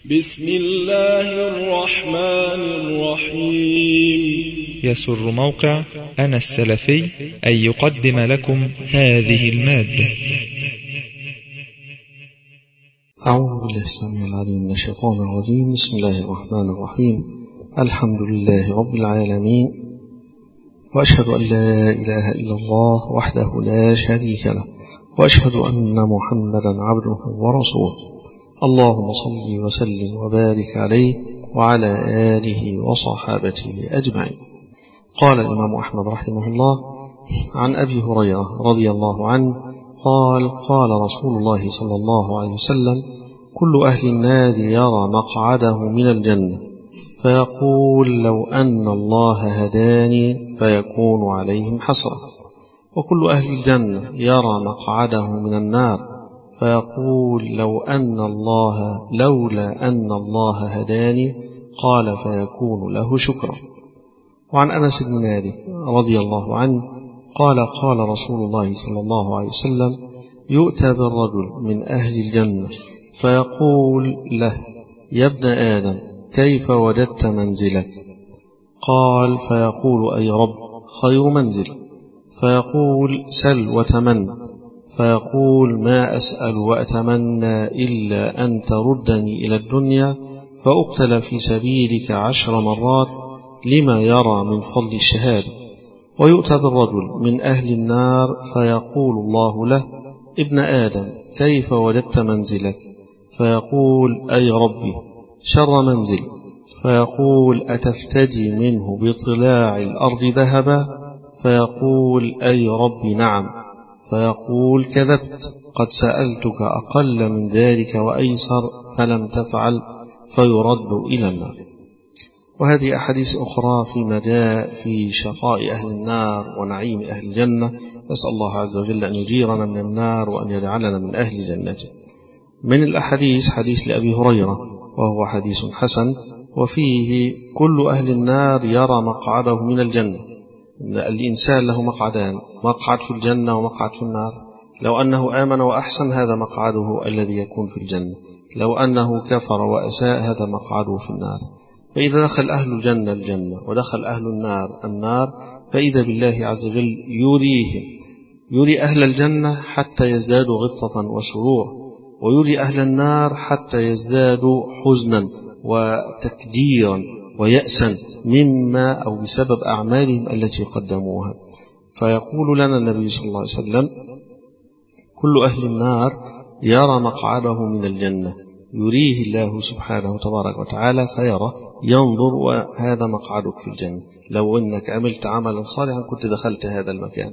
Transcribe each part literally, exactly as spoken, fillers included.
بسم الله الرحمن الرحيم. يسر موقع أنا السلفي أن يقدم لكم هذه المادة. أعوذ بالله السميع العليم من الشيطان الرجيم. بسم الله الرحمن الرحيم. الحمد لله رب العالمين، وأشهد أن لا إله إلا الله وحده لا شريك له، وأشهد أن محمدا عبده ورسوله. اللهم صل وسلم وبارك عليه وعلى آله وصحابته أجمعين. قال الإمام أحمد رحمه الله عن أبي هريرة رضي الله عنه قال: قال رسول الله صلى الله عليه وسلم: كل أهل النار يرى مقعده من الجنة فيقول لو أن الله هداني فيكون عليهم حسرة، وكل أهل الجنة يرى مقعده من النار فيقول لو أن الله لولا أن الله هداني قال فيكون له شكرا. وعن أنس بن مالك رضي الله عنه قال: قال رسول الله صلى الله عليه وسلم: يؤتى بالرجل من أهل الجنة فيقول له: يا ابن آدم كيف وجدت منزلك؟ قال: فيقول: أي رب خير منزل. فيقول: سل وتمن. فيقول: ما أسأل وأتمنى إلا أن تردني إلى الدنيا فأقتل في سبيلك عشر مرات لما يرى من فضل الشهادة. ويؤتى بالرجل من أهل النار فيقول الله له: ابن آدم كيف وجدت منزلك؟ فيقول: أي ربي شر منزل. فيقول: أتفتدي منه بطلاع الأرض ذهبا؟ فيقول: أي ربي نعم. فيقول: كذبت، قد سألتك أقل من ذلك وأيسر فلم تفعل، فيرد إلى النار. وهذه أحاديث أخرى فيما جاء في شقاء أهل النار ونعيم أهل الجنة. نسأل الله عز وجل أن يجيرنا من النار وأن يجعلنا من أهل جنته. من الأحاديث حديث لأبي هريرة وهو حديث حسن، وفيه كل أهل النار يرى مقعده من الجنة. الإنسان له مقعدان: مقعد في الجنة ومقعد في النار. لو أنه آمن وأحسن هذا مقعده الذي يكون في الجنة، لو أنه كفر وأساء هذا مقعده في النار. فإذا دخل أهل الجنة الجنة ودخل أهل النار النار فإذا بالله عز وجل يريهم يري أهل الجنة حتى يزدادوا غبطة وسرور، ويري أهل النار حتى يزدادوا حزنا وتكديرا ويأسا مما أو بسبب أعمالهم التي قدموها. فيقول لنا النبي صلى الله عليه وسلم: كل أهل النار يرى مقعده من الجنة، يريه الله سبحانه تبارك وتعالى فيرى ينظر وهذا مقعدك في الجنة، لو أنك عملت عملا صالحا كنت دخلت هذا المكان.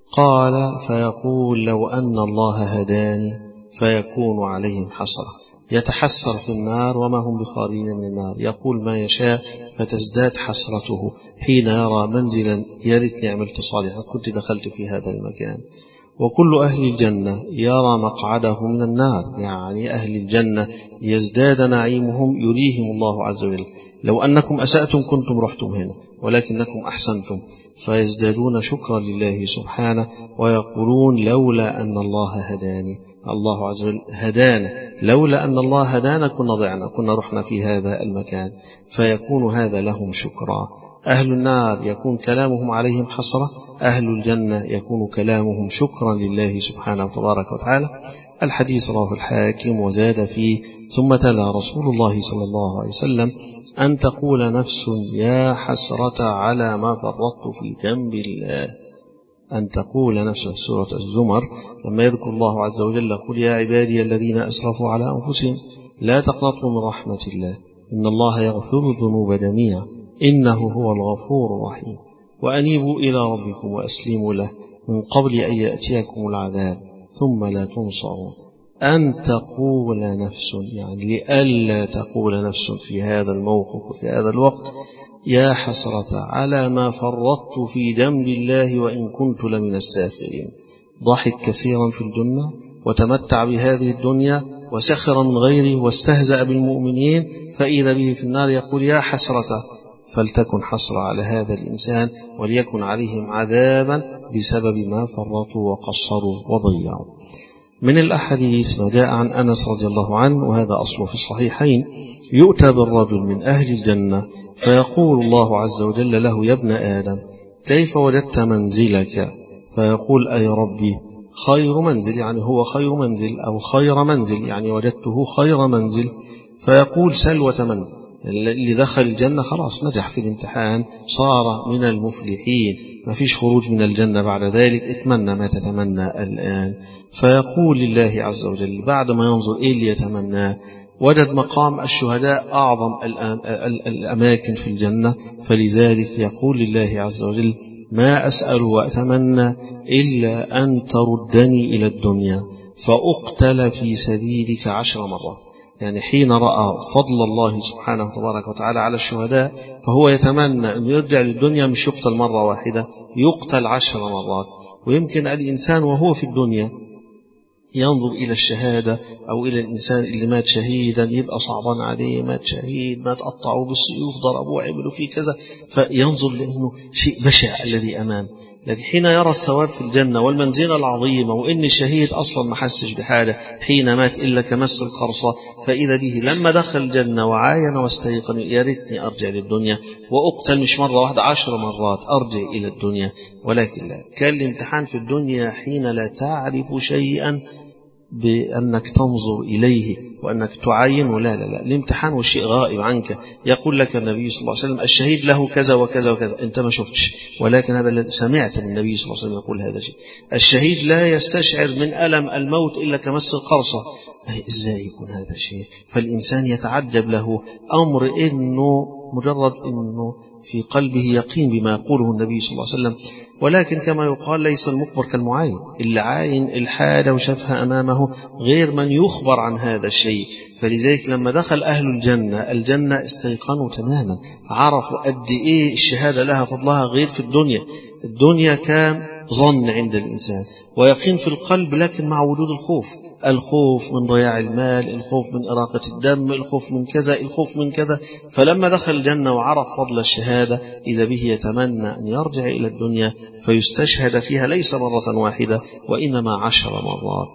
قال: فيقول لو أن الله هداني فيكون عليهم حسرة، يتحسر في النار وما هم بخارجين من النار، يقول ما يشاء فتزداد حسرته حين يرى منزلا يا ريتني عملت صالحا كنت دخلت في هذا المكان. وكل أهل الجنة يرى مقعده من النار، يعني أهل الجنة يزداد نعيمهم يريهم الله عز وجل. لو أنكم أسأتم كنتم رحتم هنا ولكنكم أحسنتم، فيزدادون شكرا لله سبحانه ويقولون لولا أن الله هداني. الله عز وجل هدانا، لولا أن الله هدانا كنا ضعنا، كنا رحنا في هذا المكان، فيكون هذا لهم شكرا. أهل النار يكون كلامهم عليهم حسرة، أهل الجنة يكون كلامهم شكرا لله سبحانه وتبارك وتعالى. الحديث رواه الحاكم وزاد فيه: ثم تلا رسول الله صلى الله عليه وسلم: أن تقول نفس يا حسرة على ما فرطت في جنب الله. أن تقول نفس سورة الزمر لما يذكر الله عز وجل: قل يا عبادي الذين أسرفوا على أنفسهم لا تقنطوا من رحمة الله إن الله يغفر الذنوب جميعا إنه هو الغفور الرحيم، وأنيبوا إلى ربكم وأسلموا له من قبل أن يأتيكم العذاب ثم لا تنصرون. أن تقول نفس، يعني لئلا تقول نفس في هذا الموقف وفي هذا الوقت: يا حسرة على ما فرطت في جنب الله وإن كنت لمن الساخرين. ضحك كثيرا في الجنة وتمتع بهذه الدنيا وسخر من غيره واستهزأ بالمؤمنين، فإذا به في النار يقول: يا حسرة. فلتكن حسرة على هذا الإنسان وليكن عليهم عذابا بسبب ما فرطوا وقصروا وضيعوا. من الأحاديث ما جاء عن أنس رضي الله عنه، وهذا أصله في الصحيحين، يؤتى بالرجل من أهل الجنة فيقول الله عز وجل له: يا ابن آدم كيف وجدت منزلك؟ فيقول: أي ربي خير منزل، يعني هو خير منزل أو خير منزل، يعني وجدته خير منزل. فيقول: سل وتمنى. اللي دخل الجنة خلاص نجح في الامتحان، صار من المفلحين، ما فيش خروج من الجنة بعد ذلك، اتمنى ما تتمنى الآن. فيقول لله عز وجل بعد ما ينظر إيه اللي يتمناه، وجد مقام الشهداء أعظم الأماكن في الجنة، فلذلك يقول لله عز وجل: ما أسأل وأتمنى إلا أن تردني إلى الدنيا فأقتل في سبيلك عشر مرات. يعني حين رأى فضل الله سبحانه تبارك وتعالى على الشهداء فهو يتمنى أن يرجع للدنيا، مش يقتل مرة واحدة، يقتل عشر مرات. ويمكن الإنسان وهو في الدنيا ينظر إلى الشهادة أو إلى الإنسان اللي مات شهيدا يبقى صعبان عليه، مات شهيد، مات قطعوا بالسيوف، ضربوا، عملوا فيه كذا، فينظر لأنه شيء بشع الذي أمام. لكن حين يرى الثواب في الجنة والمنزلة العظيمة، وإن الشهيد أصلا ما حسش بحاجة حين مات إلا كمس القرصة، فإذا به لما دخل الجنة وعاين واستيقن: يا ريتني أرجع للدنيا وأقتل مش مرة واحدة عشر مرات، أرجع إلى الدنيا. ولكن لا، كان الامتحان في الدنيا حين لا تعرف شيئا بأنك تنظر إليه وأنك تعين، ولا لا لا الامتحان والشيء غائب عنك. يقول لك النبي صلى الله عليه وسلم: الشهيد له كذا وكذا وكذا، أنت ما شفتش، ولكن هذا الذي سمعت من النبي صلى الله عليه وسلم يقول هذا الشيء. الشهيد لا يستشعر من ألم الموت إلا كمس القرصة. إزاي يكون هذا الشيء؟ فالإنسان يتعجب له أمر إنه مجرد إنه في قلبه يقين بما يقوله النبي صلى الله عليه وسلم. ولكن كما يقال: ليس المخبر كالمعاين، اللي عاين الحالة وشافها أمامه غير من يخبر عن هذا الشيء. فلذلك لما دخل أهل الجنة الجنة استيقنوا تماما، عرفوا قد إيه الشهادة لها فضلها غير في الدنيا. الدنيا كان ظن عند الإنسان ويقين في القلب، لكن مع وجود الخوف، الخوف من ضياع المال، الخوف من إراقة الدم، الخوف من كذا، الخوف من كذا. فلما دخل الجنة وعرف فضل الشهادة إذا به يتمنى أن يرجع إلى الدنيا فيستشهد فيها ليس مرة واحدة وإنما عشر مرات.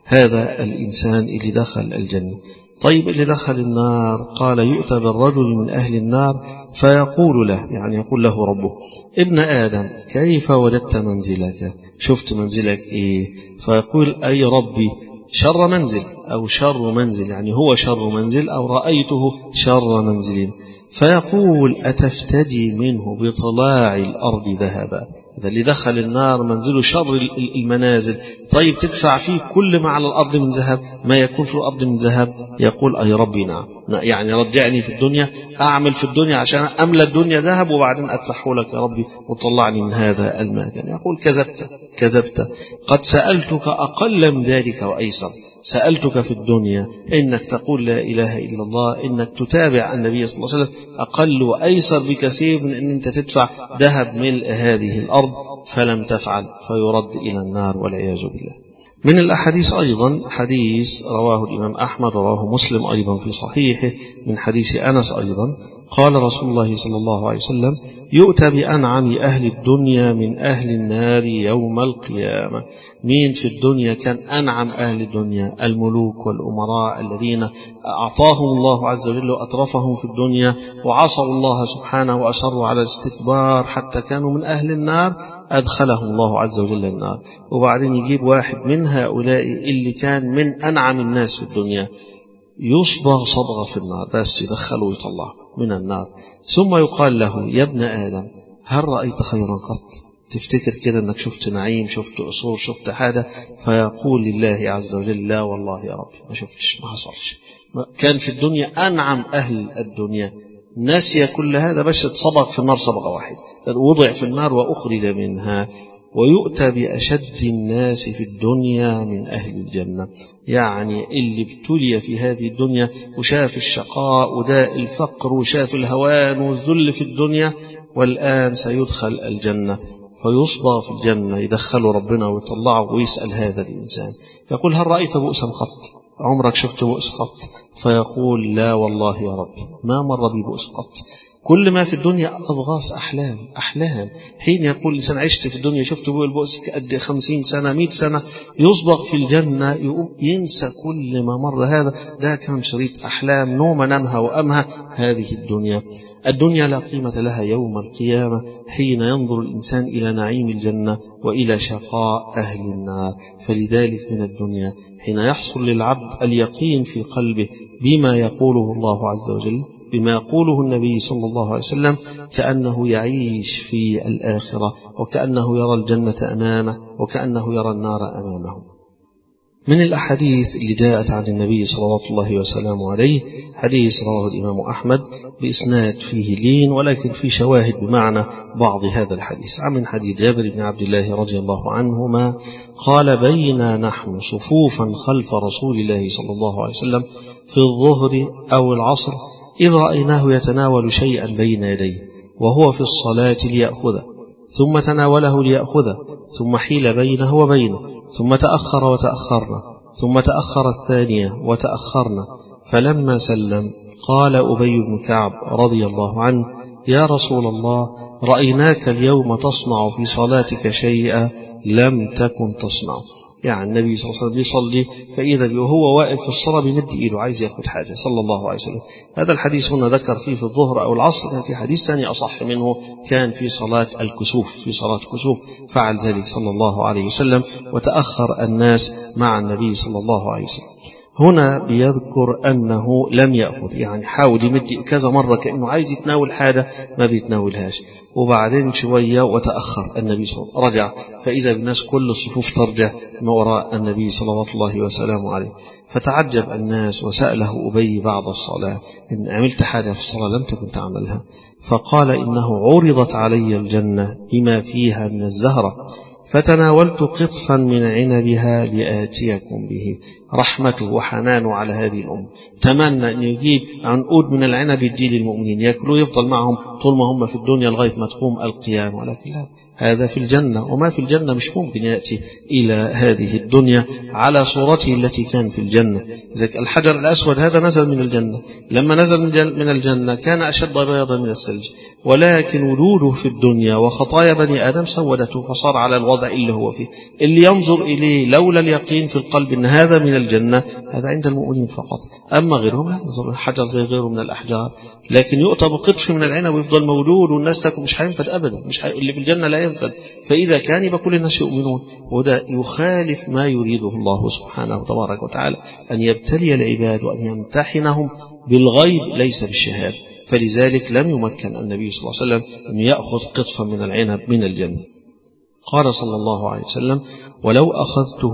هذا الإنسان اللي دخل الجنة. طيب اللي دخل النار قال: يؤتى بالرجل من أهل النار فيقول له، يعني يقول له ربه: ابن آدم كيف وجدت منزلك؟ شفت منزلك إيه؟ فيقول: أي ربي شر منزل أو شر منزل، يعني هو شر منزل أو رأيته شر منزل. فيقول: أتفتدي منه بطلاع الأرض ذهبا؟ إذا اللي دخل النار منزله شر المنازل، طيب تدفع فيه كل ما على الأرض من ذهب، ما يكون في الأرض من ذهب؟ يقول: أي ربي نعم، يعني رجعني في الدنيا، أعمل في الدنيا عشان أملى الدنيا ذهب وبعدين أدفعه لك يا ربي وطلعني من هذا المكان. يقول: كذبت كذبت، قد سألتك أقل من ذلك وأيسر. سألتك في الدنيا إنك تقول لا إله إلا الله، إنك تتابع النبي صلى الله عليه وسلم، أقل وأيسر بكثير من أن أنت تدفع ذهب ملء هذه الأرض، فلم تفعل فيرد إلى النار والعياذ بالله. من الأحاديث أيضا حديث رواه الإمام أحمد ورواه مسلم أيضا في صحيحه من حديث أنس أيضا، قال رسول الله صلى الله عليه وسلم: يؤتى بأنعم أهل الدنيا من أهل النار يوم القيامة. مين في الدنيا كان أنعم أهل الدنيا؟ الملوك والأمراء الذين أعطاهم الله عز وجل وأطرفهم في الدنيا وعصوا الله سبحانه وأصروا على الاستكبار حتى كانوا من أهل النار، أدخلهم الله عز وجل النار. وبعدين يجيب واحد من هؤلاء اللي كان من أنعم الناس في الدنيا يصبغ صبغة في النار، بس يدخله ويطلعه من النار، ثم يقال له: يا ابن آدم هل رأيت خيرا قط؟ تفتكر كده أنك شفت نعيم، شفت قصور، شفت حاجة؟ فيقول لله عز وجل: لا والله يا رب ما شفتش، ما حصلش. كان في الدنيا أنعم أهل الدنيا، ناسي كل هذا، بس اتصبغ في النار صبغة واحد، وضع في النار وأخرج منها. ويؤتى بأشد الناس في الدنيا من أهل الجنة، يعني اللي ابتلي في هذه الدنيا وشاف الشقاء وداء الفقر وشاف الهوان والذل في الدنيا، والآن سيدخل الجنة فيصبغ في الجنة، يدخله ربنا ويطلعه ويسأل هذا الإنسان، يقول: هل رأيت بؤسا قط؟ عمرك شفت بؤس قط؟ فيقول: لا والله يا رب ما مر بي بؤس قط. كل ما في الدنيا أضغاث أحلام أحلام. حين يقول الإنسان عشت في الدنيا شفت بوي البؤس قد خمسين سنة مئة سنة، يصبغ في الجنة يقوم ينسى كل ما مر. هذا ده كان شريط أحلام نوم نمها وأمها. هذه الدنيا الدنيا لا قيمة لها يوم القيامة حين ينظر الإنسان إلى نعيم الجنة وإلى شقاء أهل النار. فلذلك من الدنيا حين يحصل للعبد اليقين في قلبه بما يقوله الله عز وجل، بما يقوله النبي صلى الله عليه وسلم، كأنه يعيش في الآخرة، وكأنه يرى الجنة أمامه، وكأنه يرى النار أمامه. من الأحاديث اللي جاءت عن النبي صلوات الله وسلامه عليه حديث رواه الإمام أحمد بإسناد فيه لين، ولكن في شواهد بمعنى بعض هذا الحديث. من حديث جابر بن عبد الله رضي الله عنهما قال: بينا نحن صفوفا خلف رسول الله صلى الله عليه وسلم في الظهر أو العصر إذ رأيناه يتناول شيئا بين يديه وهو في الصلاة ليأخذه، ثم تناوله ليأخذه، ثم حيل بينه وبينه، ثم تأخر وتأخرنا، ثم تأخر الثانية وتأخرنا، فلما سلم قال أبي بن كعب رضي الله عنه: يا رسول الله، رأيناك اليوم تصنع في صلاتك شيئا لم تكن تصنع. يعني النبي صلى الله عليه وسلم يصلي فإذا وهو واقف في الصلاة بيمد إيده عايز يأخذ حاجة صلى الله عليه وسلم. هذا الحديث هنا ذكر فيه في الظهر أو العصر. في حديث ثاني أصح منه كان في صلاة الكسوف، في صلاة الكسوف فعل ذلك صلى الله عليه وسلم، وتأخر الناس مع النبي صلى الله عليه وسلم. هنا بيذكر أنه لم يأخذ، يعني حاول يمد كذا مرة كأنه عايز يتناول حاجة ما بيتناولهاش، وبعدين شوية وتأخر النبي صلى الله عليه وسلم، رجع فإذا بالناس كل الصفوف ترجع ما وراء النبي صلى الله وسلامه عليه. فتعجب الناس وسأله أبي بعد الصلاة: إن عملت حاجة في الصلاة لم تكن تعملها؟ فقال: إنه عرضت علي الجنة بما فيها من الزهرة فتناولت قطفا من عنبها لآتيكم به. رحمته وحنانه على هذه الأمة، تمنى أن يجيب عنقود من العنب يدي للمؤمنين يأكلوا يفضل معهم طول ما هم في الدنيا لغاية ما تقوم القيامة، ولكن لا، هذا في الجنة، وما في الجنة مش ممكن يأتي إلى هذه الدنيا على صورته التي كان في الجنة. ذلك الحجر الأسود هذا نزل من الجنة، لما نزل من الجنة كان أشد بياضا من الثلج، ولكن وجوده في الدنيا وخطايا بني آدم سودته فصار على الوضع اللي هو فيه. اللي ينظر إليه لولا اليقين في القلب أن هذا من الجنة، هذا عند المؤمنين فقط، أما غيرهم لا ينظر الحجر زي غيره من الأحجار، لكن يؤتى بقطف من العنب ويفضل موجود والناس تاكل، مش هينفد أبدا، مش هي... اللي في الجنة لا ينفد. فإذا كان يبقى كل الناس يؤمنون، وده يخالف ما يريده الله سبحانه تبارك وتعالى، أن يبتلي العباد وأن يمتحنهم بالغيب ليس بالشهادة. فلذلك لم يمكن النبي صلى الله عليه وسلم أن يأخذ قطفا من العنب من الجنة. قال صلى الله عليه وسلم: ولو أخذته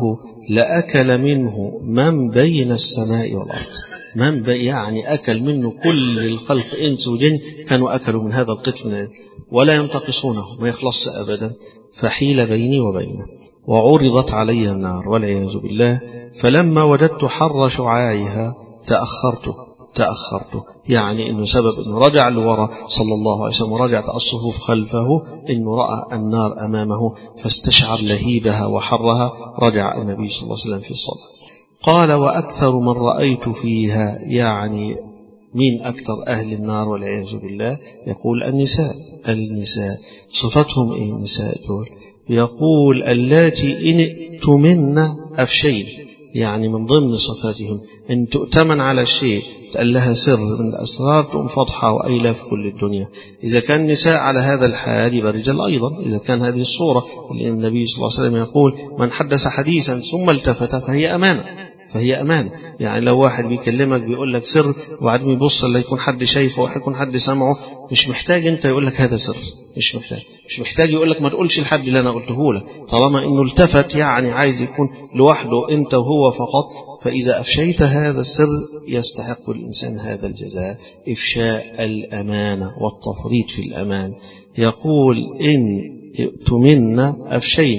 لأكل منه من بين السماء والأرض. من بي يعني أكل منه كل الخلق إنس وجن، كانوا أكلوا من هذا القطف من ولا ينتقصونه، ما يخلص أبدا. فحيل بيني وبينه وعرضت علي النار والعياذ بالله، فلما وجدت حر شعاعها تأخرت تأخرت يعني إنه سبب إنه رجع لورا صلى الله عليه وسلم ورجعت الصفوف خلفه، إنه رأى النار أمامه فاستشعر لهيبها وحرها، رجع النبي صلى الله عليه وسلم في الصلاة. قال: وأكثر من رأيت فيها، يعني مين أكثر أهل النار والعياذ بالله؟ يقول النساء. النساء صفتهم إيه النساء دول؟ يقول: اللاتي إن ائتمن أفشين، يعني من ضمن صفاتهم إن تؤتمن على شيء تقال لها سر من الأسرار تقوم فضحة وأيلاف كل الدنيا. إذا كان النساء على هذا الحال يبقى الرجال أيضا. إذا كان هذه الصورة، لأن النبي صلى الله عليه وسلم يقول: من حدث حديثا ثم التفت فهي أمانة، فهي أمانة. يعني لو واحد بيكلمك بيقول لك سر وبعدين يبص لا يكون حد شايفه ويكون حد سمعه، مش محتاج انت يقول لك هذا سر، مش محتاج مش محتاج يقول لك ما تقولش لحد اللي انا قلته لك، طالما انه التفت يعني عايز يكون لوحده انت وهو فقط. فإذا أفشيت هذا السر يستحق الإنسان هذا الجزاء، إفشاء الأمانة والتفريط في الأمان. يقول: إن ائتمنا أفشين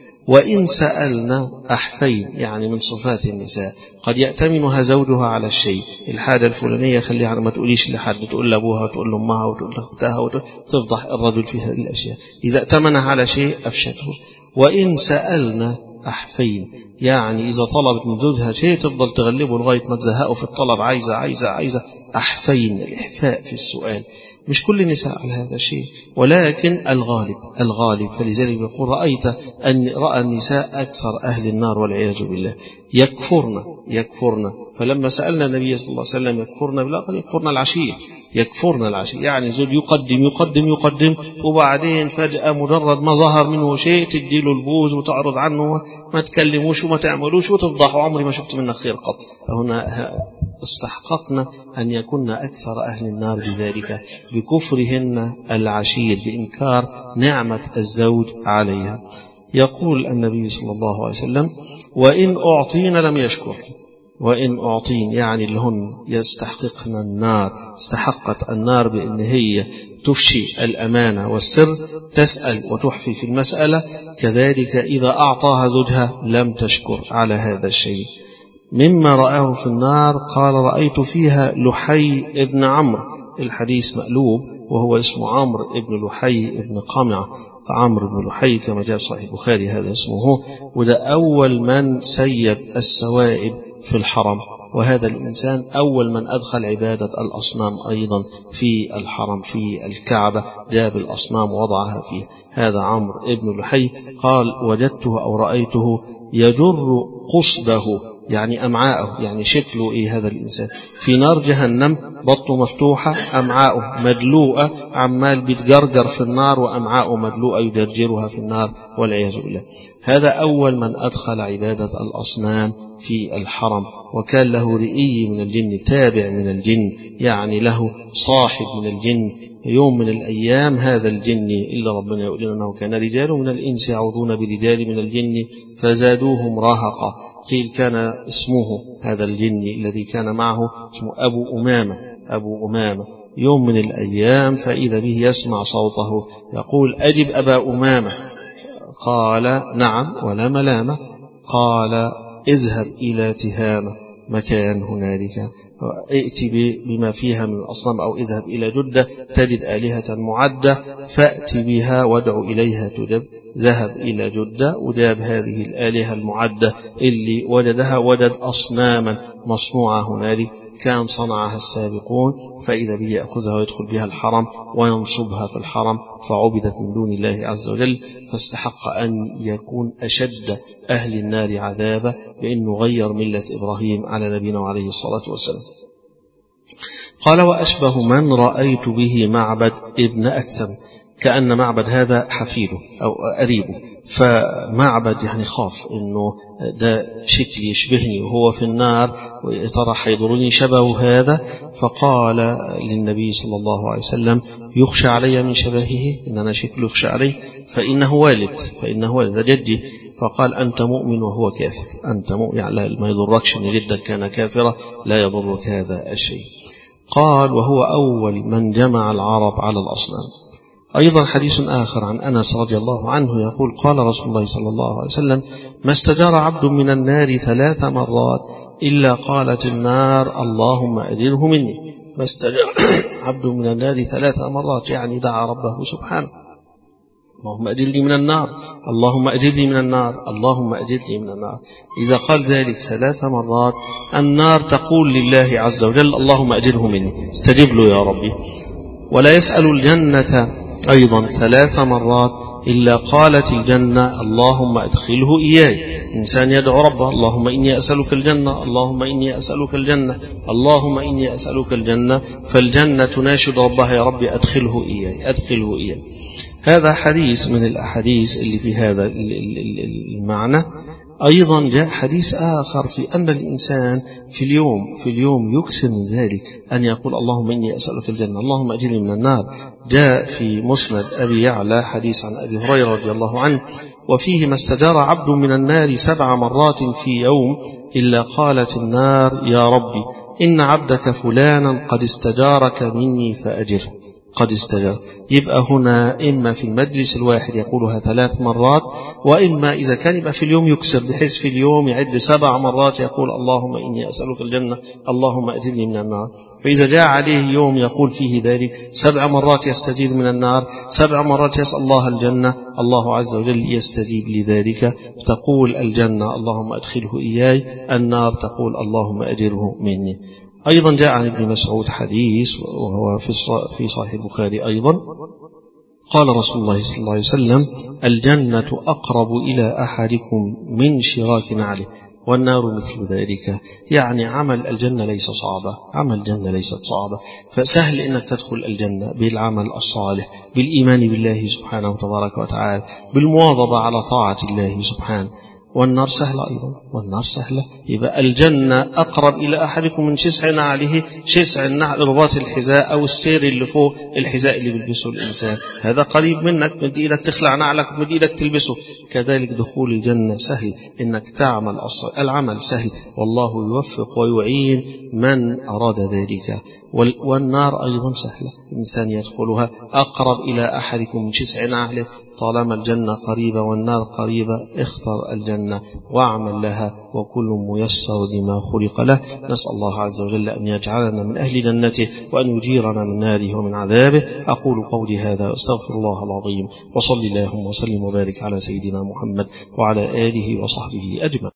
وإن سألنا أحفين، يعني من صفات النساء قد يأتمنها زوجها على الشيء، الحاجة الفلانية خليها ما تقوليش لحد، تقول لأبوها وتقول لأمها وتقول لأختها وتفضح الرجل في هذه الأشياء. إذا أتمنها على شيء أفشته. وإن سألنا أحفين، يعني إذا طلبت من زوجها شيء تفضل تغلبه لغاية ما تزهقه في الطلب، عايزة عايزة عايزة أحفين، الإحفاء في السؤال. مش كل النساء على هذا الشيء، ولكن الغالب الغالب فلذلك يقول رأيت أن رأى النساء أكثر أهل النار والعياذ بالله يكفرن يكفرن فلما سألنا النبي صلى الله عليه وسلم يكفرن بالله قال يكفرن العشية يكفرن العشية يعني زوج يقدم يقدم يقدم وبعدين فجأة مجرد ما ظهر منه شيء تديله البوز وتعرض عنه ما تكلموش وما تعملوش وتفضح عمري ما شفت منك خير قط. هنا استحققنا أن يكون أكثر أهل النار بذلك بكفرهن العشير بإنكار نعمة الزوج عليها. يقول النبي صلى الله عليه وسلم وإن أعطين لم يشكر وإن أعطين يعني لهن يستحققن النار استحقت النار بأن هي تفشي الأمانة والسر تسأل وتحفي في المسألة كذلك إذا أعطاها زوجها لم تشكر على هذا الشيء. مما رآه في النار قال رأيت فيها لحي ابن عمرو الحديث مقلوب وهو اسمه عمرو ابن لحي ابن قمعة عمرو بن لحي كما جاء في صحيح البخاري هذا اسمه وده أول من سيب السوائب في الحرم وهذا الإنسان أول من أدخل عبادة الأصنام أيضا في الحرم في الكعبة جاب الأصنام ووضعها فيه. هذا عمرو ابن لحي قال وجدته أو رأيته يجر قصده يعني أمعاءه يعني شكله إيه هذا الإنسان في نار جهنم بطنه مفتوحة أمعاءه مدلوءة عمال بيتجرجر في النار وأمعاءه مدلوءة يجرجرها في النار والعياذ بالله. هذا أول من أدخل عبادة الأصنام في الحرم وكان له رئي من الجن تابع من الجن يعني له صاحب من الجن. يوم من الأيام هذا الجن إلا ربنا يقول أنه كان رجال من الإنس يعوذون برجال من الجن فزادوهم رهقا. قيل كان اسمه هذا الجن الذي كان معه اسمه أبو أمامة أبو أمامة. يوم من الأيام فإذا به يسمع صوته يقول أجب أبا أمامة قال نعم ولا ملامة قال اذهب إلى تهامة مكان هنالك ائت بما فيها من الأصنام أو اذهب إلى جدة تجد آلهة معدة فأت بها وادع إليها تجب. ذهب إلى جدة وجاب هذه الآلهة المعدة اللي وجدها وجد أصناما مصنوعة هنالك كان صنعها السابقون فإذا به يأخذها ويدخل بها الحرم وينصبها في الحرم فعبدت من دون الله عز وجل فاستحق أن يكون أشد أهل النار عذابا بأنه غير ملة إبراهيم على نبينا وعليه الصلاة والسلام. قال وأشبه من رأيت به معبد ابن أكثم كأن معبد هذا حفيده أو قريبه فمعبد يعني خاف إنه ده شكل يشبهني وهو في النار وترى حيضرني شبه هذا فقال للنبي صلى الله عليه وسلم يخشى علي من شبهه إن أنا شكل يخشى عليه فإنه والد فإنه والد جدي. فقال أنت مؤمن وهو كافر أنت مؤمن يعني ما يضركش إن جدك كان كافرا لا يضرك هذا الشيء. قال وهو أول من جمع العرب على الأصنام. أيضا حديث آخر عن أنس رضي الله عنه يقول قال رسول الله صلى الله عليه وسلم ما استجار عبد من النار ثلاث مرات إلا قالت النار اللهم أجره مني. ما استجار عبد من النار ثلاث مرات يعني دعا ربه سبحانه اللهم أجرني من النار اللهم أجرني من النار اللهم أجرني من النار. إذا قال ذلك ثلاث مرات النار تقول لله عز وجل اللهم أجره مني استجب له يا ربي. ولا يسأل الجنة أيضا ثلاث مرات إلا قالت الجنة اللهم أدخله إياي. إنسان يدعو ربه اللهم إني أسألك الجنة اللهم إني أسألك الجنة اللهم إني أسألك الجنة فالجنة تناشد ربها يا رب أدخله إياي أدخله إياي. هذا حديث من الأحاديث اللي في هذا المعنى. أيضا جاء حديث آخر في أن الإنسان في اليوم في اليوم يكثر من ذلك أن يقول اللهم إني أسألك الجنة اللهم أجرني من النار. جاء في مسند أبي يعلى حديث عن أبي هريرة رضي الله عنه وفيه ما استجار عبد من النار سبع مرات في يوم إلا قالت النار يا ربي إن عبدك فلانا قد استجارك مني فأجر قد استجار. يبقى هنا إما في المجلس الواحد يقولها ثلاث مرات وإما إذا كان يبقى في اليوم يكسر بحيث في اليوم يعد سبع مرات يقول اللهم إني أسألك الجنة اللهم أجرني من النار. فإذا جاء عليه يوم يقول فيه ذلك سبع مرات يستجير من النار سبع مرات يسأل الله الجنة الله عز وجل يستجيب لذلك. تقول الجنة اللهم أدخله إياي النار تقول اللهم أجره مني. أيضا جاء عن ابن مسعود حديث وهو في صحيح البخاري أيضا، قال رسول الله صلى الله عليه وسلم: الجنة أقرب إلى أحدكم من شراك نعله والنار مثل ذلك. يعني عمل الجنة ليس صعبة، عمل الجنة ليست صعبة، فسهل إنك تدخل الجنة بالعمل الصالح، بالإيمان بالله سبحانه وتبارك وتعالى، بالمواظبة على طاعة الله سبحانه. والنار سهلة أيضا، والنار سهلة. يبقى الجنة أقرب إلى أحدكم من شسع نعله، شسع النعل رباط الحذاء أو السير اللي فوق الحذاء اللي بيلبسه الإنسان، هذا قريب منك، مد إيدك تخلع نعلك ومد إيدك تلبسه. كذلك دخول الجنة سهل، إنك تعمل العمل سهل، والله يوفق ويعين من أراد ذلك. والنار أيضا سهلة، الإنسان يدخلها أقرب إلى أحدكم من شسع نعله. طالما الجنة قريبة والنار قريبة، اختر الجنة واعمل لها، وكل ميسر لما خلق له. نسأل الله عز وجل أن يجعلنا من أهل جنته وأن يجيرنا من ناره ومن عذابه. أقول قولي هذا واستغفر الله العظيم، وصلي اللهم وسلم وبارك على سيدنا محمد وعلى آله وصحبه أجمعين.